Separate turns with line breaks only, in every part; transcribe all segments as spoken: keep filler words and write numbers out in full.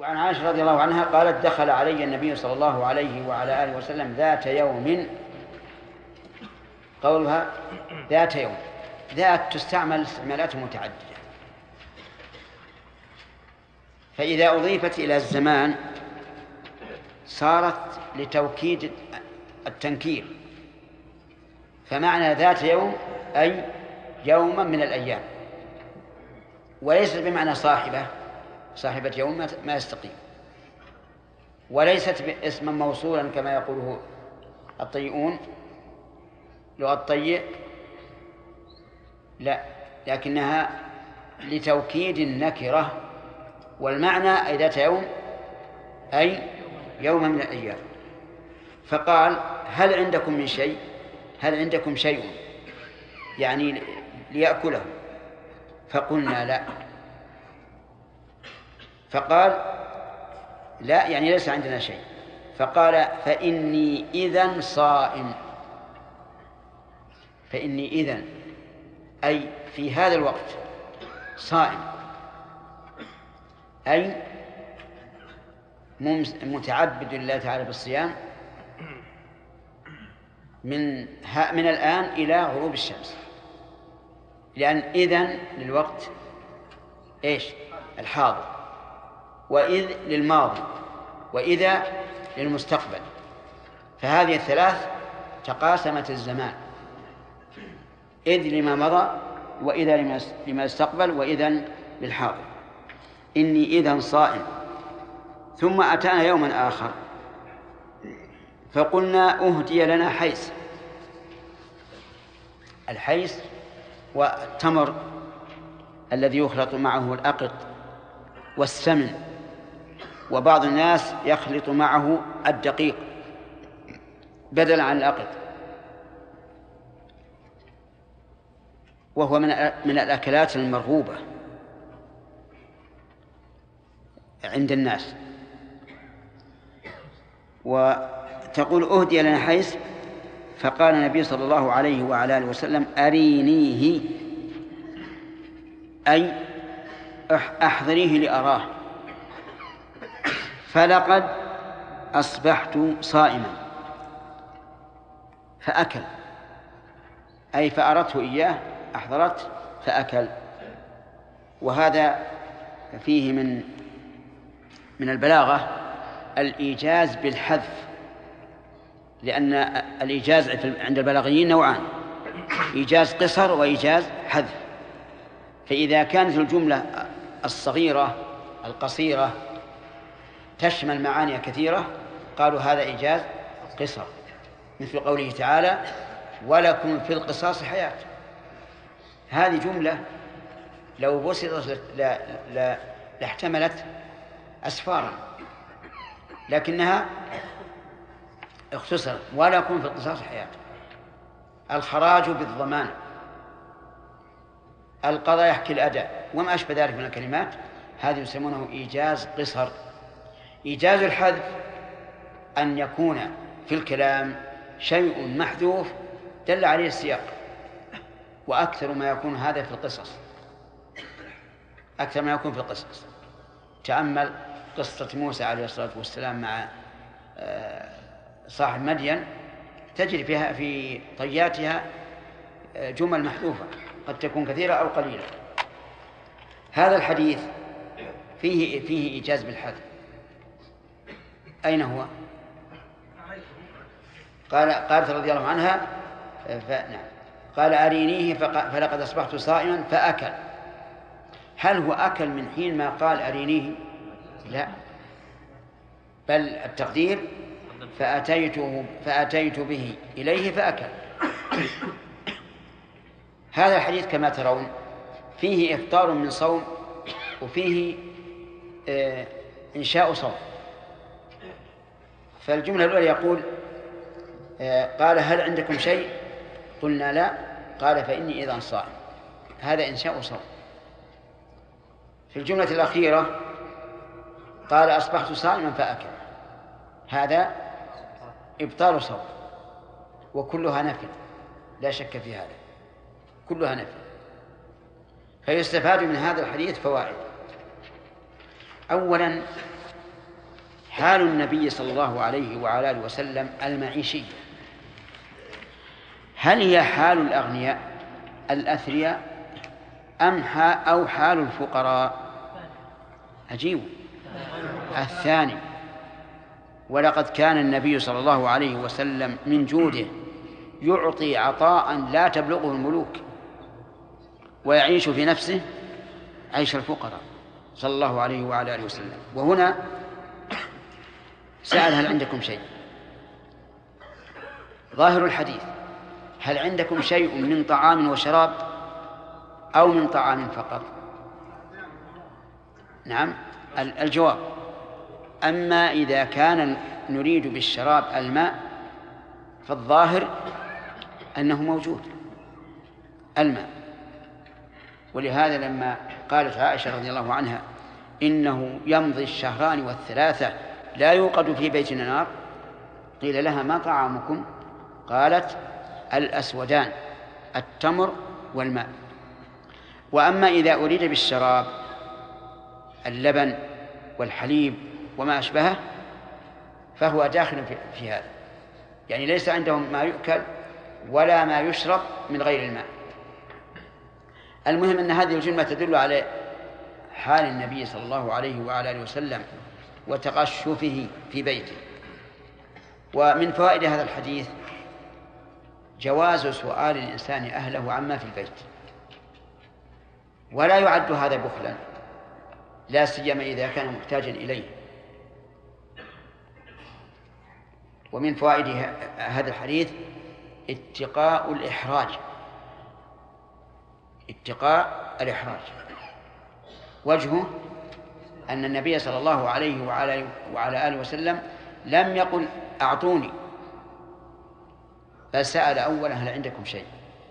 وعن عائشة رضي الله عنها قالت دخل علي النبي صلى الله عليه وعلى آله وسلم ذات يوم. قولها ذات يوم، ذات تستعمل استعمالات متعددة، فإذا أضيفت إلى الزمان صارت لتوكيد التنكير، فمعنى ذات يوم أي يوما من الأيام، وليست بمعنى صاحبة صاحبة يوم ما يستقيم، وليست اسما موصولا كما يقوله الطيئون لغة الطيء، لا، لكنها لتوكيد النكرة، والمعنى أي ذات يوم أي يوم من الأيام. فقال هل عندكم من شيء، هل عندكم شيء يعني ليأكله؟ فقلنا لا. فقال لا يعني ليس عندنا شيء. فقال فإني إذن صائم، فإني إذن أي في هذا الوقت صائم، أي متعبد لله تعالى بالصيام من من الآن إلى غروب الشمس، لأن إذن للوقت إيش؟ الحاضر، وإذ للماضي، وإذا للمستقبل، فهذه الثلاث تقاسمت الزمان، إذ لما مضى، وإذا لما استقبل، وإذا للحاضر. إني إذن صائم. ثم أتانا يوما آخر فقلنا أهدي لنا حيث. الحيث والتمر الذي يخلط معه الأقط والسمن، وبعض الناس يخلط معه الدقيق بدلا عن الأقط، وهو من الأكلات المرغوبة عند الناس. وتقول أهدي لنا حيث، فقال النبي صلى الله عليه وعلى آله وسلم أرينيه أي أحضريه لأراه، فلقد أصبحت صائما. فأكل أي فأردت إياه، أحضرت فأكل. وهذا فيه من من البلاغة الإيجاز بالحذف، لأن الإيجاز عند البلاغيين نوعان: إيجاز قصر وإيجاز حذف. فإذا كانت الجملة الصغيرة القصيرة تشمل معاني كثيرة قالوا هذا إيجاز قصر، مثل قوله تعالى ولكم في القصاص حياة. هذه جملة لو بسطت لاحتملت أسفارا، لكنها اختصرت ولكم في القصاص حياة. الخراج بالضمان، القضاء يحكي الأداء، وما أشبه ذلك من الكلمات، هذه يسمونه إيجاز قصر. إيجاز الحذف أن يكون في الكلام شيء محذوف دل عليه السياق، وأكثر ما يكون هذا في القصص، أكثر ما يكون في القصص. تأمل قصة موسى عليه الصلاة والسلام مع صاحب مدين، تجري فيها في طياتها جمل محذوفة قد تكون كثيرة أو قليلة. هذا الحديث فيه فيه إيجاز بالحذف. أين هو؟ قال قالت رضي الله عنها فنعم قال أرينيه فلقد أصبحت صائما فأكل. هل هو أكل من حين ما قال أرينيه؟ لا، بل التقدير فأتيته فأتيت به إليه فأكل. هذا الحديث كما ترون فيه إفطار من صوم، وفيه آه إنشاء صوم. فالجملة الأولى يقول آه قال هل عندكم شيء؟ قلنا لا. قال فإني إذن صائم، هذا إنشاء صوم. في الجملة الأخيرة قال أصبحت صائما فأكل، هذا إبطال صوم، وكلها نفي لا شك في هذا، كلها نفي. فيستفاد من هذا الحديث فوائد. أولا حال النبي صلى الله عليه وعلى آله وسلم المعيشية، هل هي حال الأغنياء الأثرياء أم أو حال الفقراء؟ عجيب، الثاني. ولقد كان النبي صلى الله عليه وسلم من جوده يعطي عطاء لا تبلغه الملوك، ويعيش في نفسه عيش الفقراء صلى الله عليه وعلى آله وسلم. وهنا سأل: هل عندكم شيء؟ ظاهر الحديث: هل عندكم شيء من طعام وشراب أو من طعام فقط؟ نعم، الجواب: أما إذا كان نريد بالشراب الماء فالظاهر أنه موجود الماء. ولهذا لما قالت عائشة رضي الله عنها: إنه يمضي الشهران والثلاثة لا يوقد في بيتنا نار، قيل لها: ما طعامكم؟ قالت: الأسودان، التمر والماء. وأما إذا أريد بالشراب اللبن والحليب وما أشبهه فهو داخل في هذا، يعني ليس عندهم ما يؤكل ولا ما يشرب من غير الماء. المهم أن هذه الجملة تدل على حال النبي صلى الله عليه وعلى آله وسلم وتقشفه في بيته. ومن فوائد هذا الحديث جواز سؤال الإنسان أهله عما في البيت، ولا يعد هذا بخلا، لا سيما إذا كان محتاجا إليه. ومن فوائد هذا الحديث اتقاء الإحراج، اتقاء الإحراج. وجهه أن النبي صلى الله عليه وعلى, وعلى آله وسلم لم يقل أعطوني، بل سأل أولا: هل عندكم شيء؟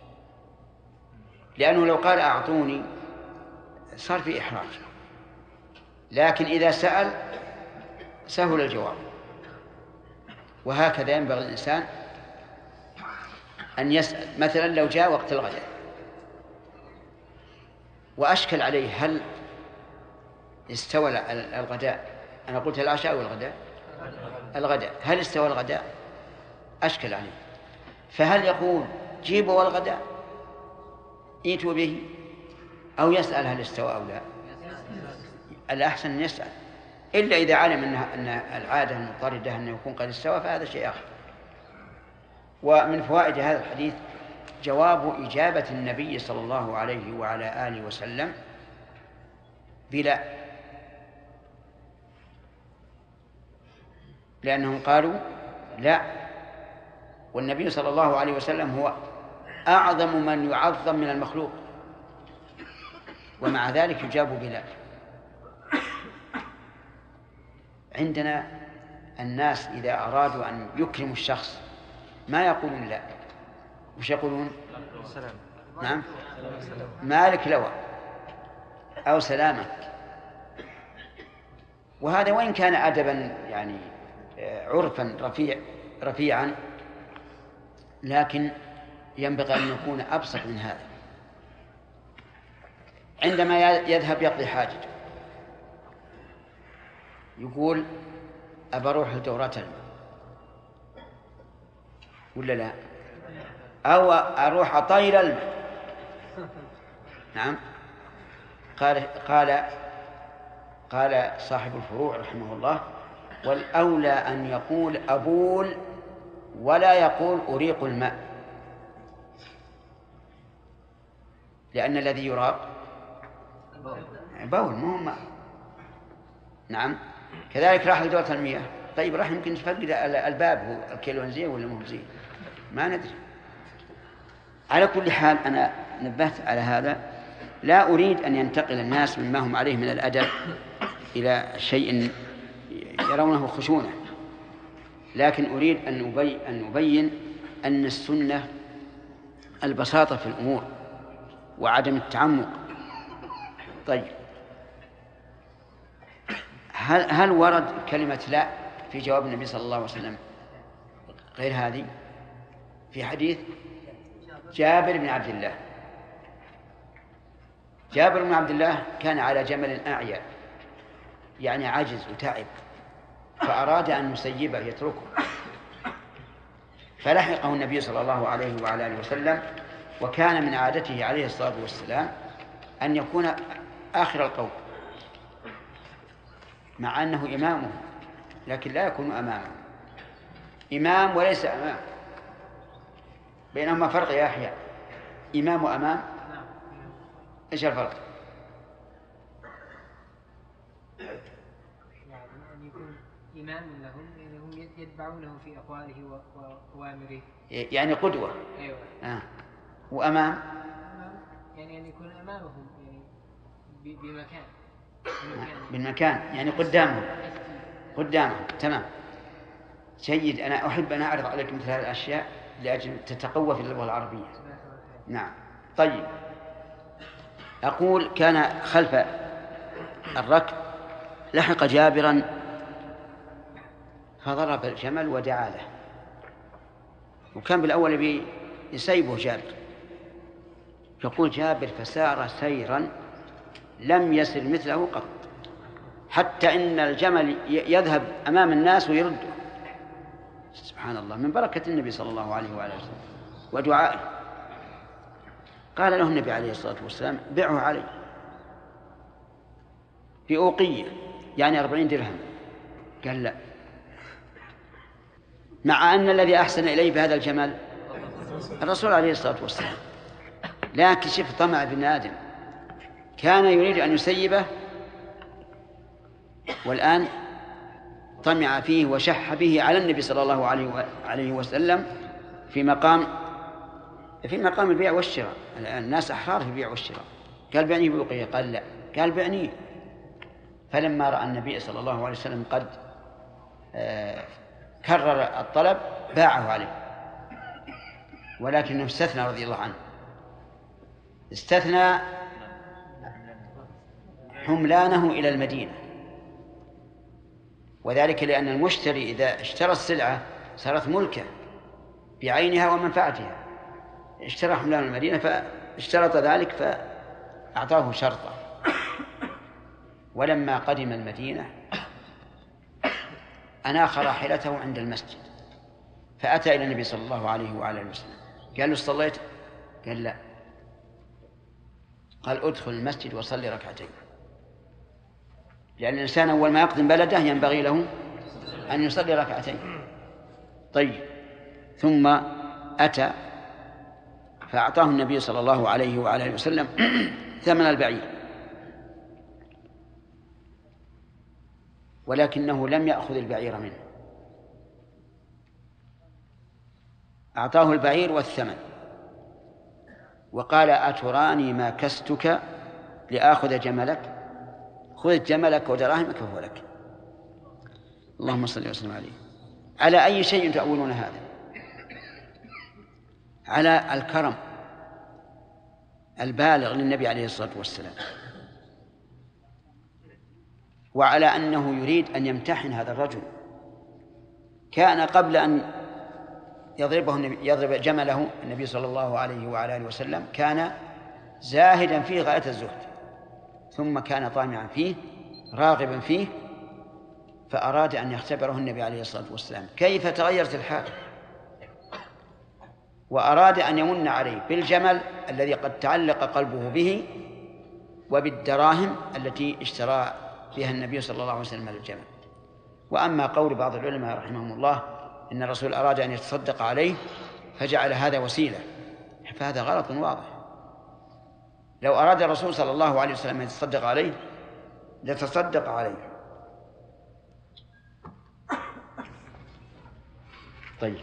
لأنه لو قال أعطوني صار في إحراج، لكن إذا سأل سهل الجواب. وهكذا ينبغي الإنسان أن يسأل. مثلا لو جاء وقت الغداء وأشكل عليه هل استوى الغداء، أنا قلت العشاء والغداء، الغداء، هل استوى الغداء؟ أشكل عليه، فهل يقول جيبوا الغداء ائتوا به، أو يسأل هل استوى أو لا؟ الأحسن أن يسأل، إلا إذا علم أن العادة المضطردة أنه يكون قد استوى فهذا شيء آخر. ومن فوائد هذا الحديث جواب إجابة النبي صلى الله عليه وعلى آله وسلم بلا، لأنهم قالوا لا، والنبي صلى الله عليه وسلم هو أعظم من يعظم من المخلوق، ومع ذلك يجاب بلا. عندنا الناس إذا أرادوا أن يكرموا الشخص ما يقولون لا، وش يقولون؟ نعم، مالك لوى أو سلامك. وهذا وإن كان أدبا يعني عرفا رفيع رفيعا، لكن ينبغي أن يكون أبسط من هذا. عندما يذهب يقضي حاجته يقول: أبى أروح لدورة الماء ولا لا؟ أو أروح أطير الماء. نعم. قال قال قال صاحب الفروع رحمه الله: والأولى أن يقول أبول ولا يقول أريق الماء، لأن الذي يراق بول مو ماء. نعم. كذلك راح لدورة المياه، طيب راح يمكن تفقد الباب، هو الكيلون زين ولا مو زين ما ندري. على كل حال أنا نبهت على هذا، لا أريد أن ينتقل الناس مما هم عليه من الأدب إلى شيء يرونه خشونة، لكن أريد أن أبين, أن أبين أن السنة البساطة في الأمور وعدم التعمق. طيب، هل, هل ورد كلمة لا في جواب النبي صلى الله عليه وسلم غير هذه؟ في حديث جابر بن عبد الله. جابر بن عبد الله كان على جمل أعيا، يعني عجز وتعب، فأراد أن يسيبه يتركه، فلحقه النبي صلى الله عليه وعلى آله وسلم، وكان من عادته عليه الصلاة والسلام أن يكون آخر القول مع أنه إمامه، لكن لا يكون أمامه، إمام وليس أمام، بينهما فرق يا أحياء. إمام وأمام إيش الفرق؟
يعني أن يكون إمام لهم يعني هم يتبعونه في أقواله وأوامره،
يعني قدوة.
أيوة.
آه. وأمام
يعني أن يكون أمامهم يعني بمكان
بالمكان، يعني قدامهم قدامهم تمام. جيد. أنا أحب أن أعرض عليك مثل هذه الأشياء لأجل تتقوى في اللغة العربية. نعم. طيب، أقول كان خلف الركب لحق جابرا فضرب الجمل ودعا له، وكان بالأول يسيبه جابر. يقول جابر فسار سيرا لم يسر مثله قط، حتى إن الجمل يذهب أمام الناس ويرده. سبحان الله، من بركة النبي صلى الله عليه وآله وسلم ودعائه. قال له النبي عليه الصلاة والسلام بعه علي في أوقية، يعني أربعين درهم. قال لا، مع أن الذي أحسن إليه بهذا الجمل الرسول عليه الصلاة والسلام، لكن شف طمع ابن آدم، كان يريد أن يسيبه والآن طمع فيه وشح به على النبي صلى الله عليه وسلم في مقام في مقام البيع والشراء. الناس أحرار في البيع والشراء. قال بعنيه بوقية، قال لا، قال بعنيه. فلما رأى النبي صلى الله عليه وسلم قد آه كرر الطلب باعه عليه، ولكنه استثنى رضي الله عنه، استثنى حملانه إلى المدينة، وذلك لأن المشتري إذا اشترى السلعة صارت ملكه بعينها ومنفعتها، اشترى حملان المدينة فاشترط ذلك فأعطاه شرطا. ولما قدم المدينة أناخ راحلته عند المسجد، فأتى إلى النبي صلى الله عليه وعلى آله وسلم، قال له صليت؟ قال لا. قال ادخل المسجد وصلي ركعتين، لأن الإنسان أول ما يقدم بلده ينبغي له أن يصلي ركعتين. طيب، ثم أتى فأعطاه النبي صلى الله عليه وعلى آله وسلم ثمن البعير، ولكنه لم يأخذ البعير منه، أعطاه البعير والثمن، وقال أتراني ما كستك لآخذ جملك؟ خذ جملك ودراهمك فهو لك. اللهم صل وسلم عليه. على أي شيء تأولون هذا؟ على الكرم البالغ للنبي عليه الصلاة والسلام، وعلى أنه يريد أن يمتحن هذا الرجل. كان قبل أن يضربه النبي يضرب جمله النبي صلى الله عليه وعلى آله وسلم كان زاهدا فيه غاية الزهد، ثم كان طامعا فيه راغبا فيه، فأراد أن يختبره النبي عليه الصلاة والسلام كيف تغيرت الحال، وأراد أن يمن عليه بالجمل الذي قد تعلق قلبه به وبالدراهم التي اشترى بها النبي صلى الله عليه وسلم الجمل. وأما قول بعض العلماء رحمهم الله إن الرسول أراد أن يتصدق عليه فجعل هذا وسيلة، فهذا غلط واضح. لو أراد الرسول صلى الله عليه وسلم أن يتصدق عليه لتصدق عليه. طيب،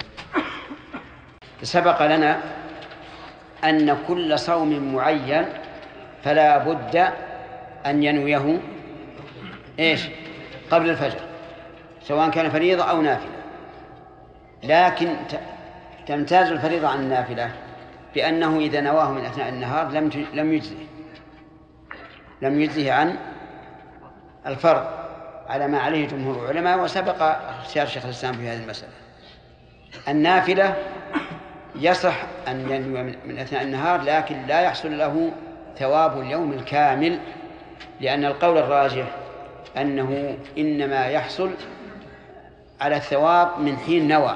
سبق لنا أن كل صوم معين فلا بد أن ينويه إيش قبل الفجر، سواء كان فريضة أو نافلة. لكن تمتاز الفريضة عن النافلة بأنه إذا نواه من أثناء النهار لم لم يجزه لم يجزه عن الفرض على ما عليه جمهور العلماء، وسبق اختيار شيخ الإسلام في هذه المسألة. النافلة يصح أن ينوي من أثناء النهار، لكن لا يحصل له ثواب اليوم الكامل، لأن القول الراجح أنه إنما يحصل على الثواب من حين نوى.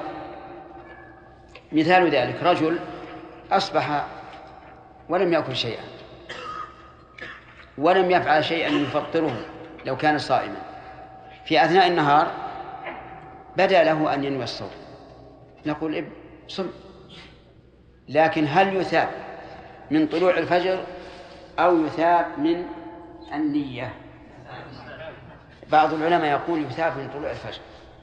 مثال ذلك رجل أصبح ولم يأكل شيئا ولم يفعل شيئا يفطره لو كان صائما، في أثناء النهار بدأ له أن ينوي الصوم، نقول ابن صم، لكن هل يثاب من طلوع الفجر أو يثاب من النية؟ بعض العلماء يقول يثاب من طلوع الفجر،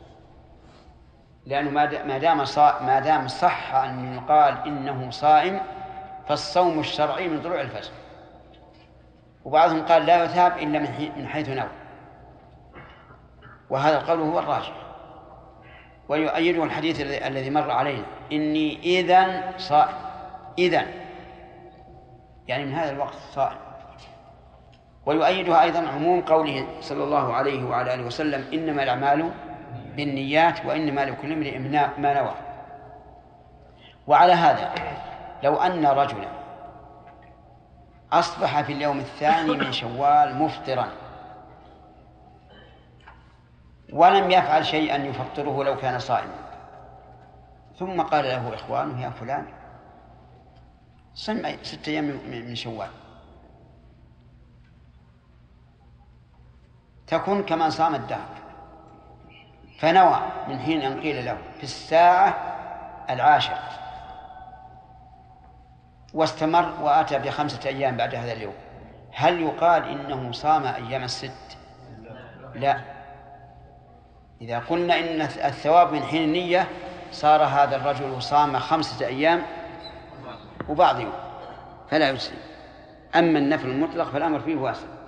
لأنه ما دام ما دام صح أن يقال إنه صائم فالصوم الشرعي من طلوع الفجر. وبعضهم قال لا يثاب إلا من حيث نوى، وهذا القول هو الراجح، ويؤيده الحديث الذي مر علينا إني إذن صائم، إذن يعني من هذا الوقت صائم. ويؤيدها أيضا عموم قوله صلى الله عليه وعلى آله وسلم إنما الأعمال بالنيات وإنما لكل امرئ ما نوى. وعلى هذا لو أن رجلا أصبح في اليوم الثاني من شوال مفطرا ولم يفعل شيئا يفطره لو كان صائما، ثم قال له إخوانه يا فلان صم ستة أيام من شوال، تكون كما صام الدهر، فنوى من حين أن قيل له في الساعة العاشرة واستمر وأتى بخمسة أيام بعد هذا اليوم، هل يقال إنه صام أيام الست؟ لا. إذا قلنا إن الثواب من حين النية صار هذا الرجل صام خمسة أيام وبعض يوم فلا يجزي. أما النفل المطلق فالأمر فيه واسع.